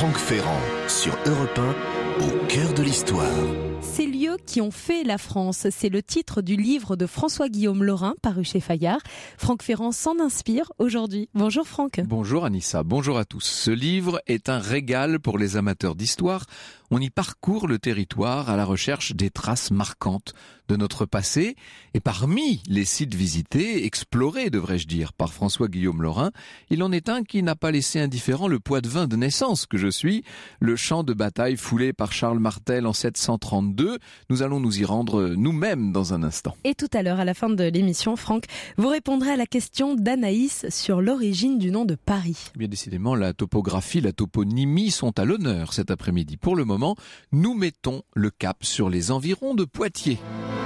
Franck Ferrand sur Europe 1, au cœur de l'histoire. Ces lieux qui ont fait la France, c'est le titre du livre de François-Guillaume Laurin, paru chez Fayard. Franck Ferrand s'en inspire aujourd'hui. Bonjour Franck. Bonjour Anissa, bonjour à tous. Ce livre est un régal pour les amateurs d'histoire. On y parcourt le territoire à la recherche des traces marquantes de notre passé. Et parmi les sites visités, explorés devrais-je dire, par François-Guillaume Laurin, il en est un qui n'a pas laissé indifférent le Poitevin de naissance que je suis, le champ de bataille foulé par Charles Martel en 732. Nous allons nous y rendre nous-mêmes dans un instant. Et tout à l'heure, à la fin de l'émission, Franck, vous répondrez à la question d'Anaïs sur l'origine du nom de Paris. Bien décidément, la topographie, la toponymie sont à l'honneur cet après-midi. Pour le moment, nous mettons le cap sur les environs de Poitiers.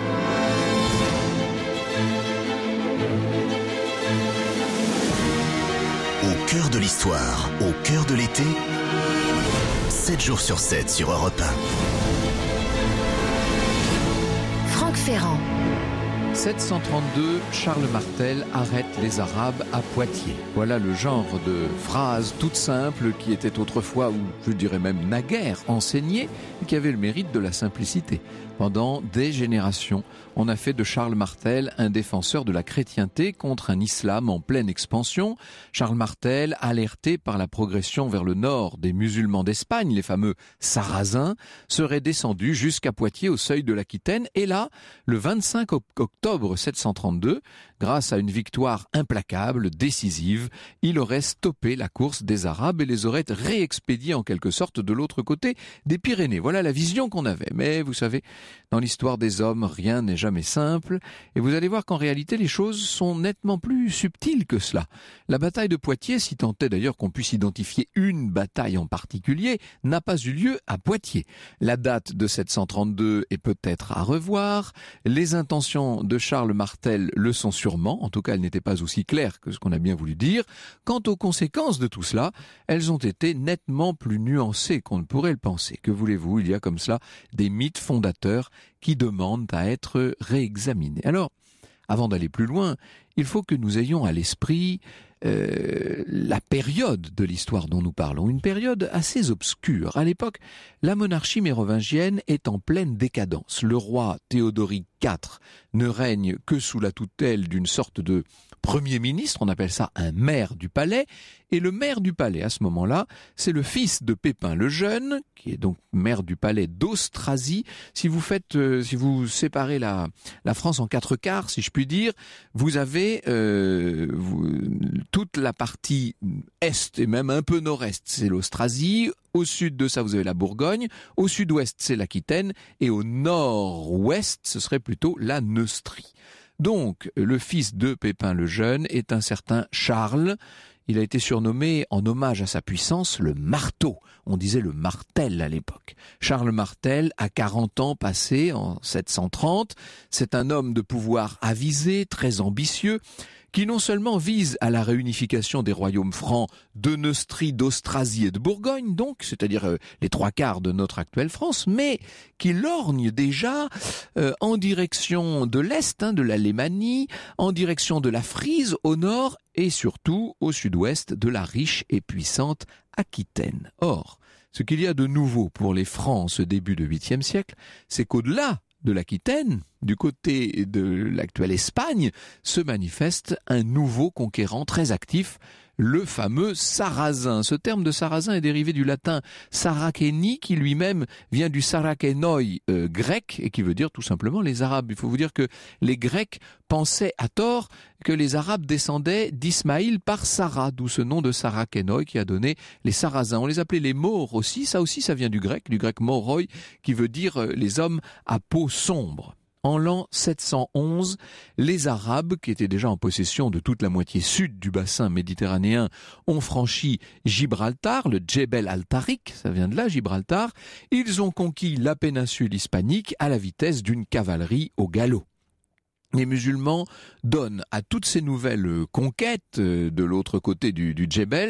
Au cœur de l'histoire, au cœur de l'été, 7 jours sur 7 sur Europe 1. Franck Ferrand. 732, Charles Martel arrête les Arabes à Poitiers. Voilà le genre de phrase toute simple qui était autrefois, ou je dirais même naguère, enseignée et qui avait le mérite de la simplicité. Pendant des générations, on a fait de Charles Martel un défenseur de la chrétienté contre un islam en pleine expansion. Charles Martel, alerté par la progression vers le nord des musulmans d'Espagne, les fameux Sarrasins, serait descendu jusqu'à Poitiers au seuil de l'Aquitaine. Et là, le 25 octobre 732, grâce à une victoire implacable, décisive, il aurait stoppé la course des Arabes et les aurait réexpédiés en quelque sorte de l'autre côté des Pyrénées. Voilà la vision qu'on avait. Mais vous savez, dans l'histoire des hommes, rien n'est jamais simple, et vous allez voir qu'en réalité les choses sont nettement plus subtiles que cela. La bataille de Poitiers, si tant est d'ailleurs qu'on puisse identifier une bataille en particulier, n'a pas eu lieu à Poitiers. La date de 732 est peut-être à revoir, les intentions de Charles Martel le sont sûrement, en tout cas elles n'étaient pas aussi claires que ce qu'on a bien voulu dire. Quant aux conséquences de tout cela, elles ont été nettement plus nuancées qu'on ne pourrait le penser. Que voulez-vous, il y a comme cela des mythes fondateurs qui demandent à être réexaminés. Alors, avant d'aller plus loin, il faut que nous ayons à l'esprit la période de l'histoire dont nous parlons, une période assez obscure. À l'époque, la monarchie mérovingienne est en pleine décadence. Le roi Théodoric IV ne règne que sous la tutelle d'une sorte de Premier ministre, on appelle ça un maire du palais, et le maire du palais à ce moment-là, c'est le fils de Pépin le Jeune, qui est donc maire du palais d'Austrasie. Si vous séparez la France en 4 quarts, si je puis dire, vous avez toute la partie est et même un peu nord-est, c'est l'Austrasie. Au sud de ça, vous avez la Bourgogne. Au sud-ouest, c'est l'Aquitaine. Et au nord-ouest, ce serait plutôt la Neustrie. Donc, le fils de Pépin le Jeune est un certain Charles. Il a été surnommé, en hommage à sa puissance, le marteau. On disait le Martel à l'époque. Charles Martel a 40 ans passés en 730. C'est un homme de pouvoir avisé, très ambitieux, qui non seulement vise à la réunification des royaumes francs de Neustrie, d'Austrasie et de Bourgogne, donc, c'est-à-dire les 3 quarts de notre actuelle France, mais qui lorgne déjà en direction de l'Est, de l'Alémanie, en direction de la Frise au nord et surtout au sud-ouest de la riche et puissante Aquitaine. Or, ce qu'il y a de nouveau pour les Francs en ce début de 8e siècle, c'est qu'au-delà de l'Aquitaine, du côté de l'actuelle Espagne, se manifeste un nouveau conquérant très actif, le fameux Sarrasin. Ce terme de Sarrasin est dérivé du latin Sarraceni, qui lui-même vient du Sarrakenoi grec, et qui veut dire tout simplement les Arabes. Il faut vous dire que les Grecs pensaient à tort que les Arabes descendaient d'Ismaïl par Sarah, d'où ce nom de Sarrakenoi qui a donné les Sarrasins. On les appelait les Maures aussi, ça vient du grec Mauroi, qui veut dire les hommes à peau sombre. En l'an 711, les Arabes, qui étaient déjà en possession de toute la moitié sud du bassin méditerranéen, ont franchi Gibraltar, le Djebel al-Tariq, ça vient de là, Gibraltar. Ils ont conquis la péninsule hispanique à la vitesse d'une cavalerie au galop. Les musulmans donnent à toutes ces nouvelles conquêtes de l'autre côté du Djebel,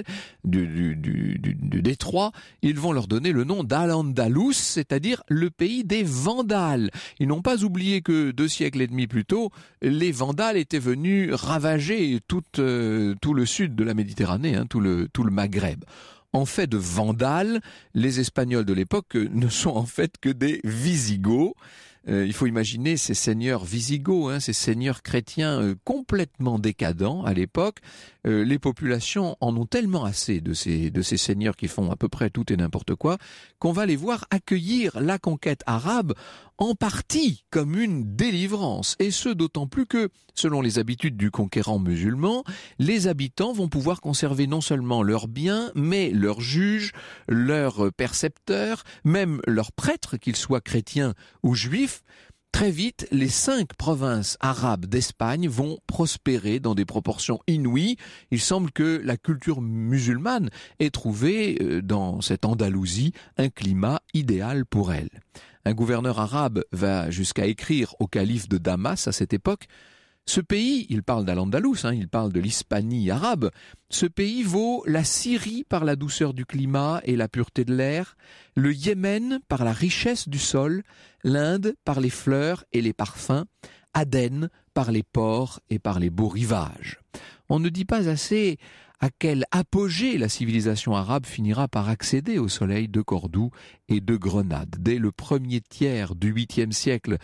du détroit, ils vont leur donner le nom d'Al-Andalus, c'est-à-dire le pays des Vandales. Ils n'ont pas oublié que 2 siècles et demi plus tôt, les Vandales étaient venus ravager tout le sud de la Méditerranée, tout le Maghreb. En fait de Vandales, les Espagnols de l'époque ne sont en fait que des Visigoths. Il faut imaginer ces seigneurs visigoths, ces seigneurs chrétiens complètement décadents à l'époque. Les populations en ont tellement assez de ces seigneurs qui font à peu près tout et n'importe quoi, qu'on va les voir accueillir la conquête arabe en partie comme une délivrance. Et ce d'autant plus que, selon les habitudes du conquérant musulman, les habitants vont pouvoir conserver non seulement leurs biens, mais leurs juges, leurs percepteurs, même leurs prêtres, qu'ils soient chrétiens ou juifs. Très vite, les 5 provinces arabes d'Espagne vont prospérer dans des proportions inouïes. Il semble que la culture musulmane ait trouvé dans cette Andalousie un climat idéal pour elle. Un gouverneur arabe va jusqu'à écrire au calife de Damas à cette époque: ce pays, il parle d'Al-Andalus, il parle de l'Hispanie arabe, ce pays vaut la Syrie par la douceur du climat et la pureté de l'air, le Yémen par la richesse du sol, l'Inde par les fleurs et les parfums, Aden par les ports et par les beaux rivages. On ne dit pas assez à quel apogée la civilisation arabe finira par accéder au soleil de Cordoue et de Grenade. Dès le premier tiers du 8e siècle,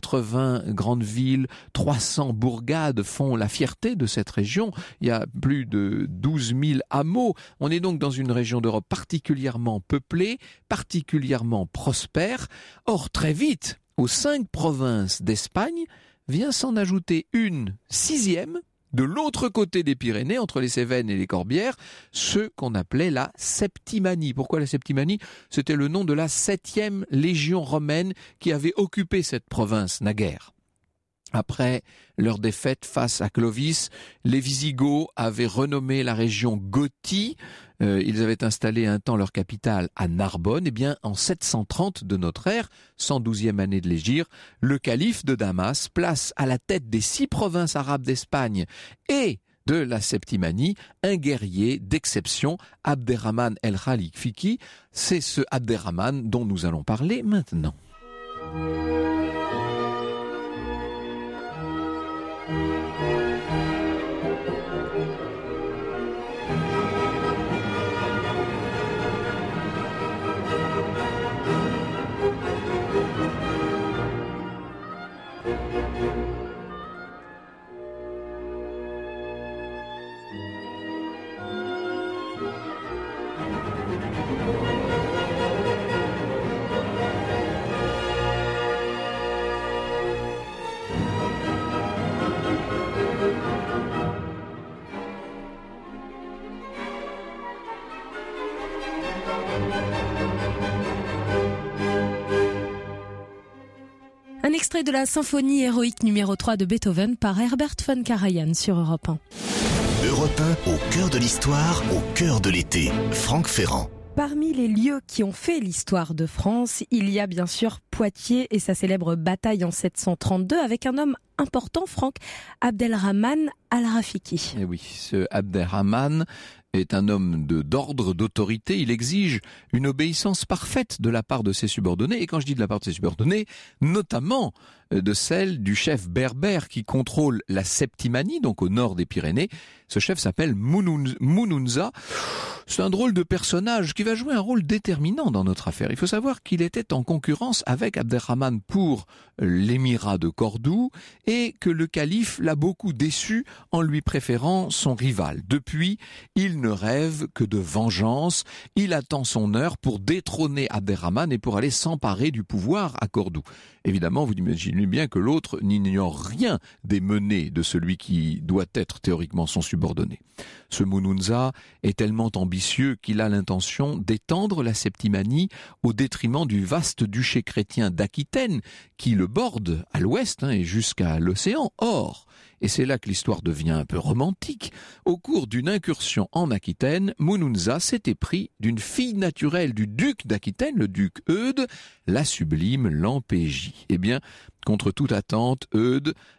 80 grandes villes, 300 bourgades font la fierté de cette région. Il y a plus de 12 000 hameaux. On est donc dans une région d'Europe particulièrement peuplée, particulièrement prospère. Or, très vite, aux 5 provinces d'Espagne, vient s'en ajouter une 6e, de l'autre côté des Pyrénées, entre les Cévennes et les Corbières, ce qu'on appelait la Septimanie. Pourquoi la Septimanie ? C'était le nom de la 7e légion romaine qui avait occupé cette province naguère. Après leur défaite face à Clovis, les Visigoths avaient renommé la région Gothie. Ils avaient installé un temps leur capitale à Narbonne. Eh bien, en 730 de notre ère, 112e année de l'hégire, le calife de Damas place à la tête des 6 provinces arabes d'Espagne et de la Septimanie un guerrier d'exception, Abderrahman el-Khaliq Fiqi. C'est ce Abderrahman dont nous allons parler maintenant. Un extrait de la symphonie héroïque numéro 3 de Beethoven par Herbert von Karajan sur Europe 1. Europe 1, au cœur de l'histoire, au cœur de l'été. Franck Ferrand. Parmi les lieux qui ont fait l'histoire de France, il y a bien sûr Poitiers et sa célèbre bataille en 732 avec un homme important, Franck, Abderrahman al-Rafiki. Eh oui, ce Abderrahman est un homme d'ordre, d'autorité. Il exige une obéissance parfaite de la part de ses subordonnés. Et quand je dis de la part de ses subordonnés, notamment de celle du chef berbère qui contrôle la Septimanie, donc au nord des Pyrénées. Ce chef s'appelle Moununza. C'est un drôle de personnage qui va jouer un rôle déterminant dans notre affaire. Il faut savoir qu'il était en concurrence avec Abderrahman pour l'émirat de Cordoue et que le calife l'a beaucoup déçu en lui préférant son rival. Depuis, il ne rêve que de vengeance. Il attend son heure pour détrôner Abderrahman et pour aller s'emparer du pouvoir à Cordoue. Évidemment, vous imaginez bien que l'autre n'ignore rien des menées de celui qui doit être théoriquement son subordonné. Ce Moununza est tellement ambitieux qu'il a l'intention d'étendre la Septimanie au détriment du vaste duché chrétien d'Aquitaine qui le borde à l'ouest et jusqu'à l'océan. Or, et c'est là que l'histoire devient un peu romantique, au cours d'une incursion en Aquitaine, Moununza s'était pris d'une fille naturelle du duc d'Aquitaine, le duc Eudes, la sublime Lampégie. Eh bien, contre toute attente, Eudes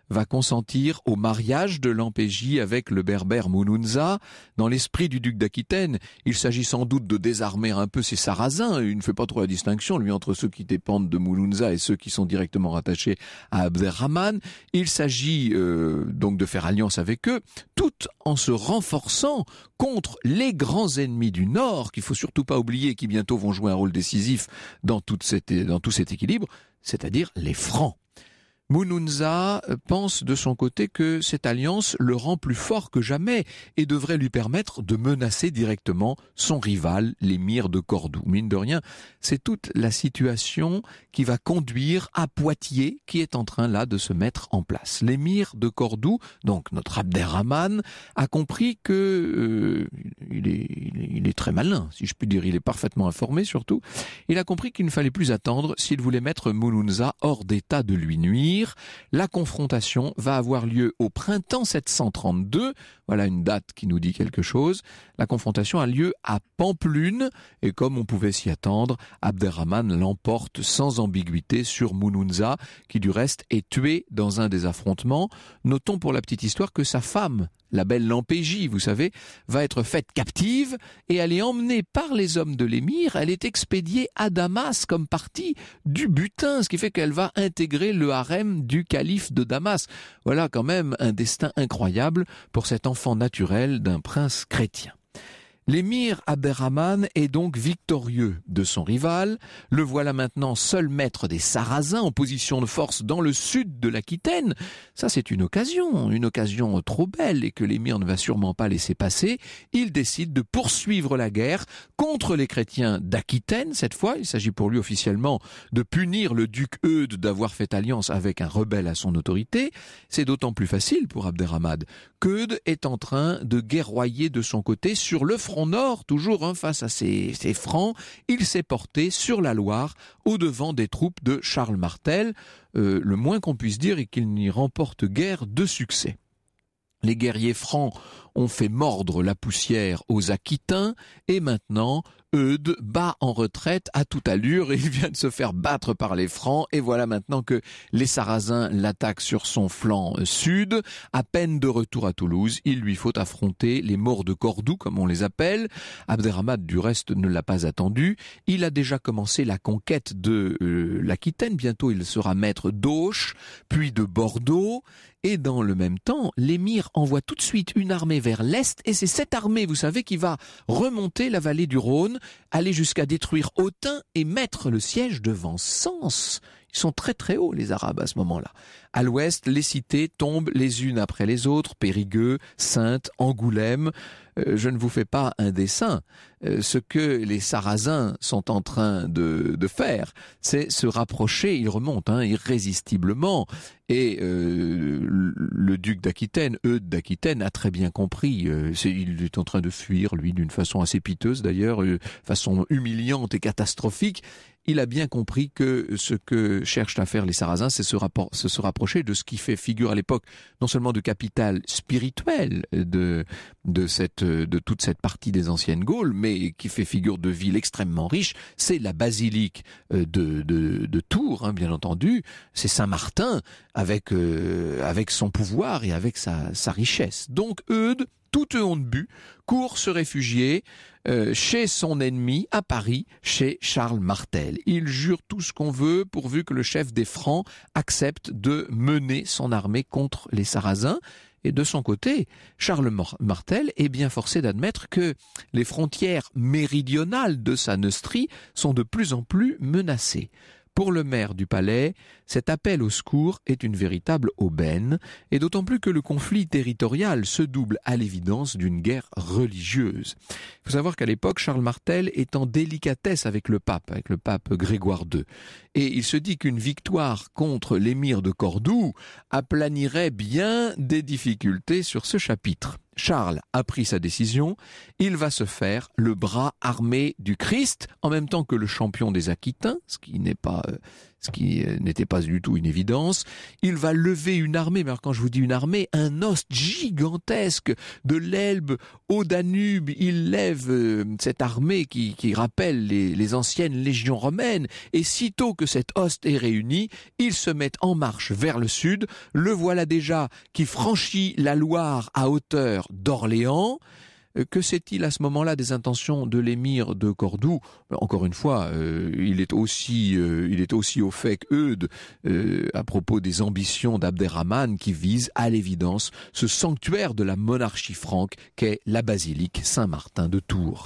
va consentir au mariage de Lampégie avec le berbère Mounounza. Dans l'esprit du duc d'Aquitaine, il s'agit sans doute de désarmer un peu ces Sarrasins. Il ne fait pas trop la distinction, lui, entre ceux qui dépendent de Mounounza et ceux qui sont directement rattachés à Abderrahmane. Il s'agit donc de faire alliance avec eux, tout en se renforçant contre les grands ennemis du Nord, qu'il faut surtout pas oublier, qui bientôt vont jouer un rôle décisif dans tout cet équilibre, c'est-à-dire les Francs. Mounounza pense de son côté que cette alliance le rend plus fort que jamais et devrait lui permettre de menacer directement son rival, l'émir de Cordoue. Mine de rien, c'est toute la situation qui va conduire à Poitiers qui est en train là de se mettre en place. L'émir de Cordoue, donc notre Abderrahmane, a compris que il est très malin, si je puis dire, il est parfaitement informé surtout. Il a compris qu'il ne fallait plus attendre s'il voulait mettre Mounounza hors d'état de lui nuire. La confrontation va avoir lieu au printemps 732. Voilà une date qui nous dit quelque chose. La confrontation a lieu à Pampelune et comme on pouvait s'y attendre, Abderrahmane l'emporte sans ambiguïté sur Mounounza qui du reste est tué dans un des affrontements. Notons pour la petite histoire que sa femme, la belle Lampégie, vous savez, va être faite captive et elle est emmenée par les hommes de l'émir. Elle est expédiée à Damas comme partie du butin, ce qui fait qu'elle va intégrer le harem du calife de Damas. Voilà quand même un destin incroyable pour cet enfant naturel d'un prince chrétien. L'émir Abderrahmane est donc victorieux de son rival. Le voilà maintenant seul maître des Sarrasins en position de force dans le sud de l'Aquitaine. Ça, c'est une occasion trop belle et que l'émir ne va sûrement pas laisser passer. Il décide de poursuivre la guerre contre les chrétiens d'Aquitaine. Cette fois, il s'agit pour lui officiellement de punir le duc Eudes d'avoir fait alliance avec un rebelle à son autorité. C'est d'autant plus facile pour Abderrahmane qu'Eudes est en train de guerroyer de son côté sur le front nord, toujours face à ces Francs. Il s'est porté sur la Loire au devant des troupes de Charles Martel. Le moins qu'on puisse dire est qu'il n'y remporte guère de succès. Les guerriers francs ont fait mordre la poussière aux Aquitains et maintenant Eudes bat en retraite à toute allure et il vient de se faire battre par les Francs et voilà maintenant que les Sarrasins l'attaquent sur son flanc sud. À peine de retour à Toulouse, il lui faut affronter les morts de Cordoue comme on les appelle. Abderrahmane du reste ne l'a pas attendu. Il a déjà commencé la conquête de l'Aquitaine. Bientôt il sera maître d'Auch, puis de Bordeaux. Et dans le même temps, l'émir envoie tout de suite une armée vers l'est et c'est cette armée, vous savez, qui va remonter la vallée du Rhône, aller jusqu'à détruire Autun et mettre le siège devant Sens. Ils sont très très hauts les Arabes à ce moment-là. À l'ouest, les cités tombent les unes après les autres, Périgueux, Saintes, Angoulême. Je ne vous fais pas un dessin. Ce que les Sarrasins sont en train de faire, c'est se rapprocher, ils remontent irrésistiblement. Et le duc d'Aquitaine, Eudes d'Aquitaine, a très bien compris. Il est en train de fuir, lui, d'une façon assez piteuse d'ailleurs, façon humiliante et catastrophique. Il a bien compris que ce que cherchent à faire les Sarrasins, c'est se rapprocher de ce qui fait figure à l'époque, non seulement de capitale spirituelle de toute cette partie des anciennes Gaules, mais qui fait figure de ville extrêmement riche. C'est la basilique de Tours, bien entendu. C'est Saint-Martin avec son pouvoir et avec sa richesse. Donc Eudes, tout honte but, court se réfugier chez son ennemi à Paris, chez Charles Martel. Il jure tout ce qu'on veut pourvu que le chef des Francs accepte de mener son armée contre les Sarrasins. Et de son côté, Charles Martel est bien forcé d'admettre que les frontières méridionales de sa Neustrie sont de plus en plus menacées. Pour le maire du palais, cet appel au secours est une véritable aubaine, et d'autant plus que le conflit territorial se double à l'évidence d'une guerre religieuse. Il faut savoir qu'à l'époque, Charles Martel est en délicatesse avec le pape Grégoire II. Et il se dit qu'une victoire contre l'émir de Cordoue aplanirait bien des difficultés sur ce chapitre. Charles a pris sa décision, il va se faire le bras armé du Christ, en même temps que le champion des Aquitains, ce qui n'est pas ce qui n'était pas du tout une évidence. Il va lever une armée, mais alors quand je vous dis une armée, un ost gigantesque de l'Elbe au Danube. Il lève cette armée qui rappelle les anciennes légions romaines, et sitôt que cet ost est réuni, il se met en marche vers le sud. Le voilà déjà qui franchit la Loire à hauteur d'Orléans. Que sait-il à ce moment-là des intentions de l'émir de Cordoue? Encore une fois, il est aussi au fait qu'Eudes à propos des ambitions d'Abderrahmane qui visent à l'évidence ce sanctuaire de la monarchie franque qu'est la basilique Saint-Martin de Tours.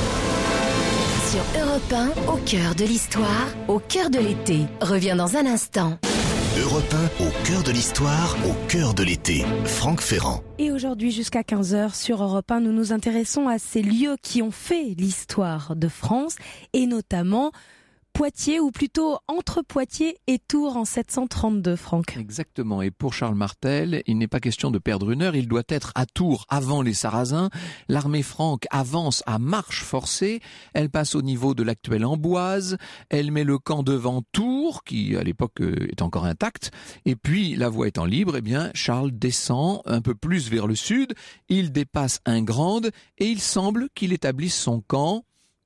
Sur Europe 1, au cœur de l'histoire, au cœur de l'été, revient dans un instant. Europe 1, au cœur de l'histoire, au cœur de l'été. Franck Ferrand. Et aujourd'hui, jusqu'à 15h sur Europe 1, nous nous intéressons à ces lieux qui ont fait l'histoire de France, et notamment Poitiers, ou plutôt entre Poitiers et Tours en 732, Franck. Exactement, et pour Charles Martel, il n'est pas question de perdre une heure, il doit être à Tours avant les Sarrasins. L'armée franque avance à marche forcée, elle passe au niveau de l'actuelle Amboise, elle met le camp devant Tours, qui à l'époque est encore intact, et puis la voie étant libre, eh bien Charles descend un peu plus vers le sud, il dépasse Ingrande, et il semble qu'il établisse son camp.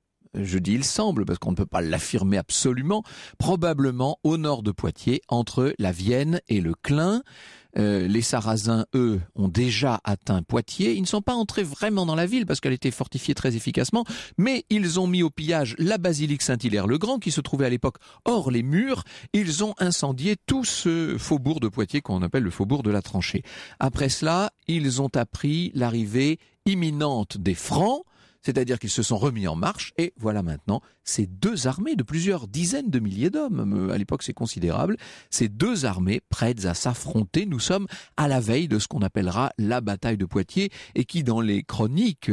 Je dis il semble parce qu'on ne peut pas l'affirmer absolument, probablement au nord de Poitiers, entre la Vienne et le Clin. Les Sarrasins, eux, ont déjà atteint Poitiers. Ils ne sont pas entrés vraiment dans la ville parce qu'elle était fortifiée très efficacement, mais ils ont mis au pillage la basilique Saint-Hilaire-le-Grand qui se trouvait à l'époque hors les murs. Ils ont incendié tout ce faubourg de Poitiers qu'on appelle le faubourg de la Tranchée. Après cela, ils ont appris l'arrivée imminente des Francs, c'est-à-dire qu'ils se sont remis en marche, et voilà maintenant ces deux armées de plusieurs dizaines de milliers d'hommes, à l'époque c'est considérable, ces deux armées prêtes à s'affronter. Nous sommes à la veille de ce qu'on appellera la bataille de Poitiers, et qui dans les chroniques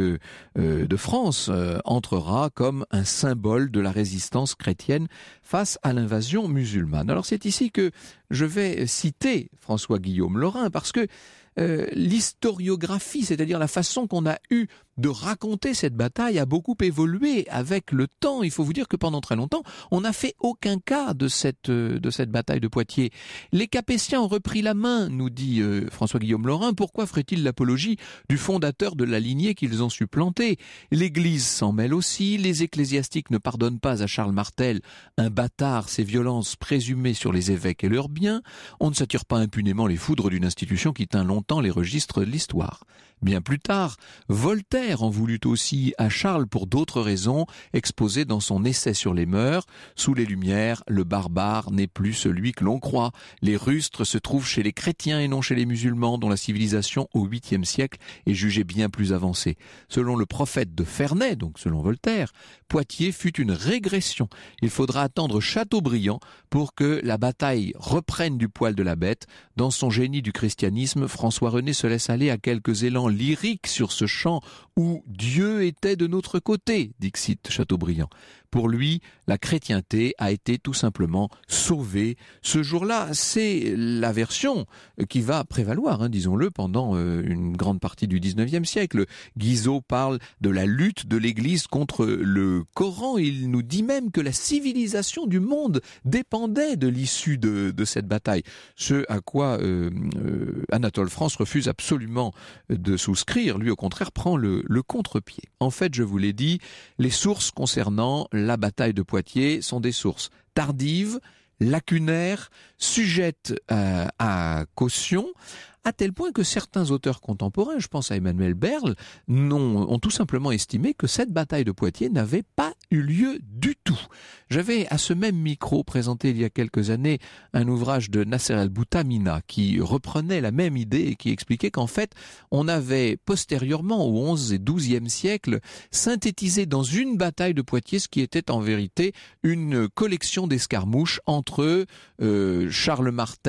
de France entrera comme un symbole de la résistance chrétienne face à l'invasion musulmane. Alors c'est ici que je vais citer François-Guillaume Lorrain, parce que l'historiographie, c'est-à-dire la façon qu'on a eu de raconter cette bataille, a beaucoup évolué avec le temps. Il faut vous dire que pendant très longtemps, on n'a fait aucun cas de cette bataille de Poitiers. Les Capétiens ont repris la main, nous dit François-Guillaume Lorrain. Pourquoi ferait-il l'apologie du fondateur de la lignée qu'ils ont supplanté? L'Église s'en mêle aussi, les ecclésiastiques ne pardonnent pas à Charles Martel, un bâtard, ses violences présumées sur les évêques et leurs biens. On ne s'attire pas impunément les foudres d'une institution qui tint longtemps les registres de l'histoire. Bien plus tard, Voltaire en voulut aussi à Charles pour d'autres raisons, exposées dans son essai sur les mœurs. Sous les Lumières, le barbare n'est plus celui que l'on croit. Les rustres se trouvent chez les chrétiens et non chez les musulmans, dont la civilisation au 8e siècle est jugée bien plus avancée. Selon le prophète de Ferney, donc selon Voltaire, Poitiers fut une régression. Il faudra attendre Chateaubriand pour que la bataille reprenne du poil de la bête. Dans son génie du christianisme, François René se laisse aller à quelques élans lyriques sur ce chant où Dieu était de notre côté, dixit Chateaubriand. Pour lui, la chrétienté a été tout simplement sauvée. Ce jour-là, c'est la version qui va prévaloir, disons-le, pendant une grande partie du 19e siècle. Guizot parle de la lutte de l'Église contre le Coran. Il nous dit même que la civilisation du monde dépendait de l'issue de cette bataille. Ce à quoi Anatole France refuse absolument de souscrire. Lui, au contraire, prend le contre-pied. En fait, je vous l'ai dit, les sources concernant la bataille de Poitiers sont des sources tardives, lacunaires, sujettes à caution, à tel point que certains auteurs contemporains, je pense à Emmanuel Berle, ont tout simplement estimé que cette bataille de Poitiers n'avait pas eu lieu du tout. J'avais à ce même micro présenté il y a quelques années un ouvrage de Nasser el-Boutamina qui reprenait la même idée et qui expliquait qu'en fait, on avait postérieurement au 11 et 12e siècle synthétisé dans une bataille de Poitiers ce qui était en vérité une collection d'escarmouches entre Charles Martel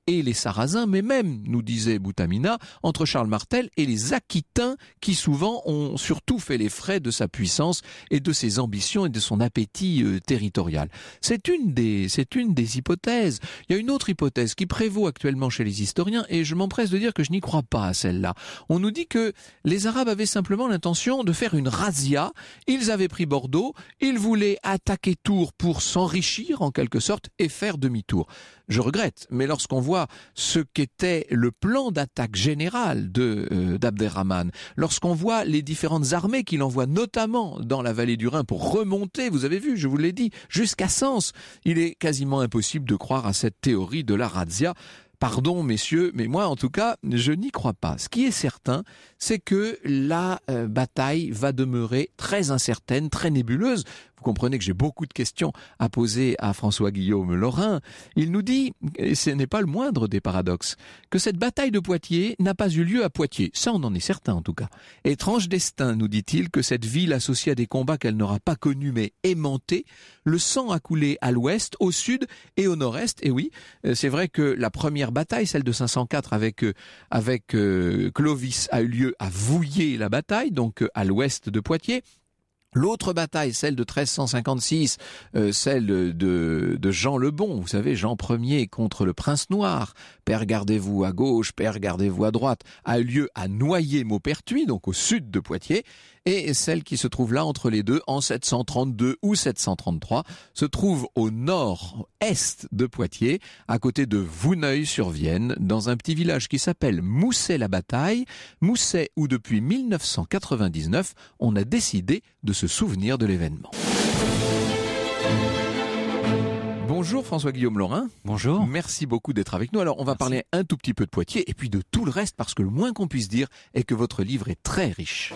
et les Sarrasins, mais même, nous disait Boutamina, entre Charles Martel et les Aquitains qui souvent ont surtout fait les frais de sa puissance et de ses ambitions et de son appétit territorial. C'est une des hypothèses. Il y a une autre hypothèse qui prévaut actuellement chez les historiens et je m'empresse de dire que je n'y crois pas à celle-là. On nous dit que les Arabes avaient simplement l'intention de faire une razzia. Ils avaient pris Bordeaux, ils voulaient attaquer Tours pour s'enrichir en quelque sorte et faire demi-tour. Je regrette, mais lorsqu'on voit ce qu'était le plan d'attaque général d'Abderrahmane, lorsqu'on voit les différentes armées qu'il envoie notamment dans la vallée du Rhin pour remonter, vous avez vu, je vous l'ai dit, jusqu'à Sens, il est quasiment impossible de croire à cette théorie de la razzia. Pardon messieurs, mais moi en tout cas, je n'y crois pas. Ce qui est certain, c'est que la bataille va demeurer très incertaine, très nébuleuse. Vous comprenez que j'ai beaucoup de questions à poser à François-Guillaume Lorrain. Il nous dit, et ce n'est pas le moindre des paradoxes, que cette bataille de Poitiers n'a pas eu lieu à Poitiers. Ça, on en est certain en tout cas. Étrange destin, nous dit-il, que cette ville associée à des combats qu'elle n'aura pas connus mais aimantés, le sang a coulé à l'ouest, au sud et au nord-est. Et oui, c'est vrai que la première bataille, celle de 504 avec Clovis, a eu lieu à Vouillé-la-Bataille, donc à l'ouest de Poitiers. L'autre bataille, celle de 1356, celle de Jean le Bon, vous savez, Jean Ier contre le Prince Noir, Père gardez-vous à gauche, Père gardez-vous à droite, a eu lieu à Noyer-Maupertuis, donc au sud de Poitiers, et celle qui se trouve là entre les deux, en 732 ou 733, se trouve au nord-est de Poitiers, à côté de Vouneuil-sur-Vienne, dans un petit village qui s'appelle Mousset-la-Bataille, Mousset où depuis 1999, on a décidé de se souvenir de l'événement. Bonjour François-Guillaume Lorrain. Bonjour. Merci beaucoup d'être avec nous. Alors on va parler un tout petit peu de Poitiers et puis de tout le reste parce que le moins qu'on puisse dire est que votre livre est très riche.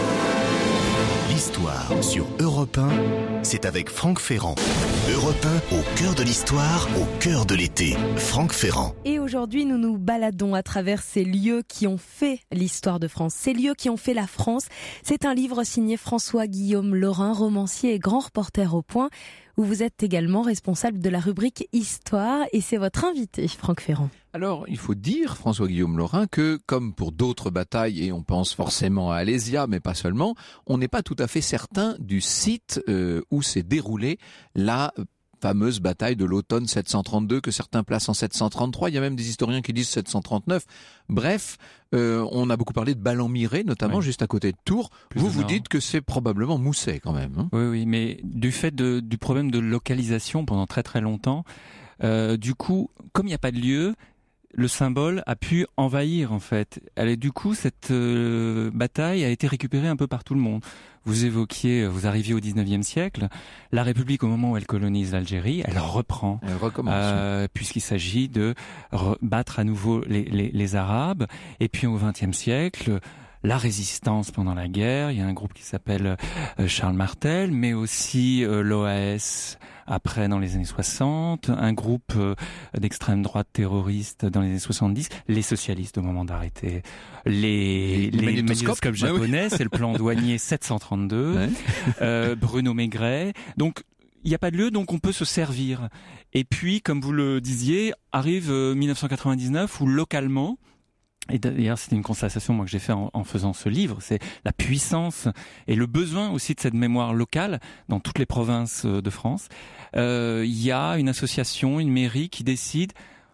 L'histoire sur Europe 1, c'est avec Franck Ferrand. Europe 1, au cœur de l'histoire, au cœur de l'été. Franck Ferrand. Et aujourd'hui, nous nous baladons à travers ces lieux qui ont fait l'histoire de France, ces lieux qui ont fait la France. C'est un livre signé François-Guillaume Lorrain, romancier et grand reporter au Point, où vous êtes également responsable de la rubrique Histoire et c'est votre invité, Franck Ferrand. Alors, il faut dire, François-Guillaume Lorrain, que comme pour d'autres batailles, et on pense forcément à Alésia, mais pas seulement, on n'est pas tout à fait certain du site où s'est déroulée la fameuse bataille de l'automne 732 que certains placent en 733. Il y a même des historiens qui disent 739. Bref, on a beaucoup parlé de Ballon-Miré, notamment juste à côté de Tours. Vous dites que c'est probablement Mousset quand même. Hein. Oui, mais du fait du problème de localisation pendant très très longtemps, du coup, comme il n'y a pas de lieu, le symbole a pu envahir en fait. Du coup, cette bataille a été récupérée un peu par tout le monde. Vous arriviez au 19e siècle, la République au moment où elle colonise l'Algérie, elle reprend. Elle recommence. Puisqu'il s'agit de battre à nouveau les Arabes. Et puis au 20e siècle, la résistance pendant la guerre, il y a un groupe qui s'appelle Charles Martel, mais aussi l'OAS après dans les années 60, un groupe d'extrême droite terroriste dans les années 70, les socialistes au moment d'arrêter les magnétoscopes japonais, c'est le plan douanier 732, Bruno Maigret. Donc il n'y a pas de lieu, donc on peut se servir. Et puis, comme vous le disiez, arrive 1999 où localement, et d'ailleurs, c'était une constatation moi que j'ai fait en faisant ce livre, c'est la puissance et le besoin aussi de cette mémoire locale dans toutes les provinces de France. Il y a une association, une mairie qui décide,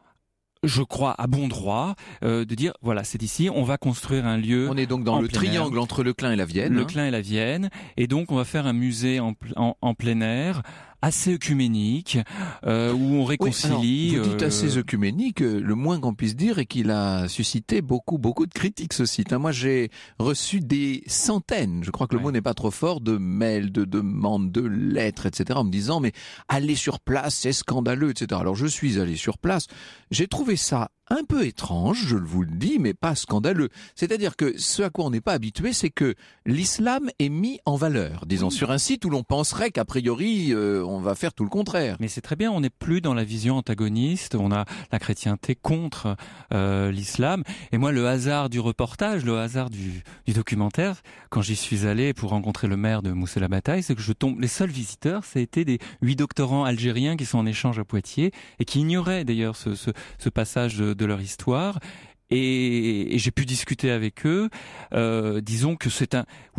je crois à bon droit, de dire voilà, c'est ici, on va construire un lieu. On est donc dans le triangle entre Le Clin et la Vienne. Le Clin et la Vienne, et donc on va faire un musée en plein air, assez œcuménique, où on réconcilie. Oui, alors, vous dites assez œcuménique, le moins qu'on puisse dire est qu'il a suscité beaucoup de critiques ce site. Moi j'ai reçu des centaines, je crois que le mot n'est pas trop fort, de mails, de demandes, de lettres, etc. en me disant mais aller sur place c'est scandaleux, etc. Alors je suis allé sur place, j'ai trouvé ça un peu étrange, je vous le dis, mais pas scandaleux. C'est-à-dire que ce à quoi on n'est pas habitué, c'est que l'islam est mis en valeur, disons, sur un site où l'on penserait qu'a priori, on va faire tout le contraire. Mais c'est très bien, on n'est plus dans la vision antagoniste, on a la chrétienté contre l'islam. Et moi, le hasard du reportage, le hasard du documentaire, quand j'y suis allé pour rencontrer le maire de Moussé-la-Bataille, c'est que les seuls visiteurs, ça a été des 8 doctorants algériens qui sont en échange à Poitiers et qui ignoraient d'ailleurs ce passage de leur histoire. Et j'ai pu discuter avec eux. Disons que c'est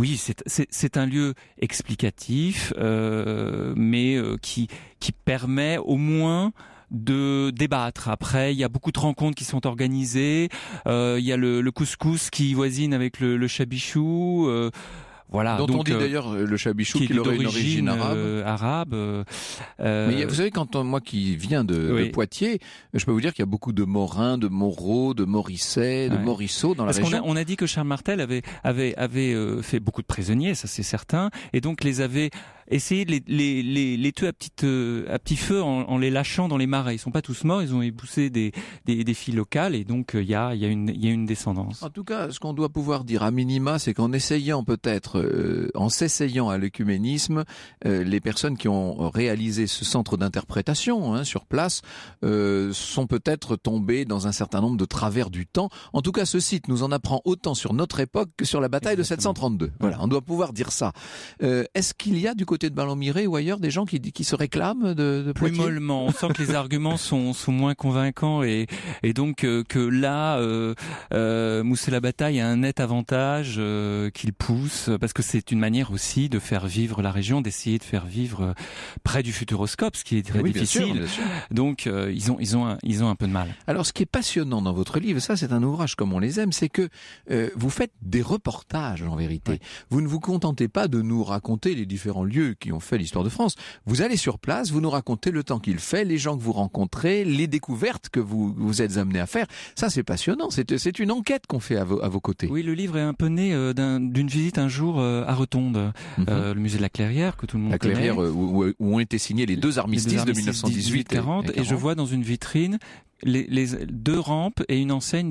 un lieu explicatif, mais qui permet au moins de débattre. Après, il y a beaucoup de rencontres qui sont organisées. Il y a le couscous qui voisine avec le chabichou. Voilà, dont donc, on dit d'ailleurs le chabichou qu'il aurait une origine arabe. Mais vous savez, moi qui viens de Poitiers, je peux vous dire qu'il y a beaucoup de Morins, de Moreau, de Morissais, de Morisseaux dans la région. Parce qu'on a dit que Charles Martel avait fait beaucoup de prisonniers, ça c'est certain, et donc les avait essayé de les tuer à petit feu en les lâchant dans les marais. Ils sont pas tous morts, ils ont époussé des filles locales, et donc il y a une descendance. En tout cas, ce qu'on doit pouvoir dire à minima, c'est qu'en essayant peut-être, en s'essayant à l'œcuménisme, les personnes qui ont réalisé ce centre d'interprétation sur place sont peut-être tombées dans un certain nombre de travers du temps. En tout cas, ce site nous en apprend autant sur notre époque que sur la bataille de 732. Voilà, on doit pouvoir dire ça. Est-ce qu'il y a du côté de Ballon-Miré ou ailleurs des gens qui se réclament de Poitiers? Plus mollement, on sent que les arguments sont moins convaincants et donc que là Moussé-la-Bataille a un net avantage qu'il pousse, parce que c'est une manière aussi de faire vivre la région, d'essayer de faire vivre près du Futuroscope, ce qui est très difficile. Bien sûr. Donc ils ont un peu de mal. Alors ce qui est passionnant dans votre livre, ça c'est un ouvrage comme on les aime, c'est que vous faites des reportages en vérité. Oui. Vous ne vous contentez pas de nous raconter les différents lieux qui ont fait l'histoire de France. Vous allez sur place, vous nous racontez le temps qu'il fait, les gens que vous rencontrez, les découvertes que vous êtes amenés à faire. Ça, c'est passionnant. C'est une enquête qu'on fait à vos côtés. Oui, le livre est un peu né d'une visite un jour à Rotonde, le musée de la Clairière, que tout le monde connaît. La Clairière, où ont été signés les deux armistices de 1918-40. Et je vois dans une vitrine les 2 rampes et une enseigne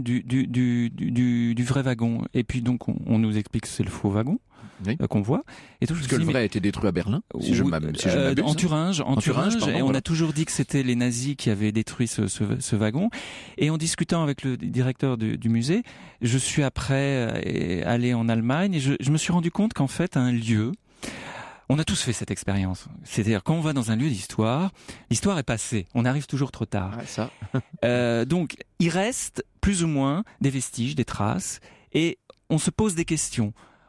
du vrai wagon. Et puis donc, on nous explique que c'est le faux wagon. Oui. Qu'on voit. Et tout, parce que le vrai a été détruit à Berlin, si je m'abuse. En Thuringe, et on a toujours dit que c'était les nazis qui avaient détruit ce wagon. Et en discutant avec le directeur du musée, je suis après allé en Allemagne et je me suis rendu compte qu'en fait, un lieu, on a tous fait cette expérience. C'est-à-dire, quand on va dans un lieu d'histoire, l'histoire est passée. On arrive toujours trop tard. Ouais, ça. Donc, il reste plus ou moins des vestiges, des traces, et on se pose des questions.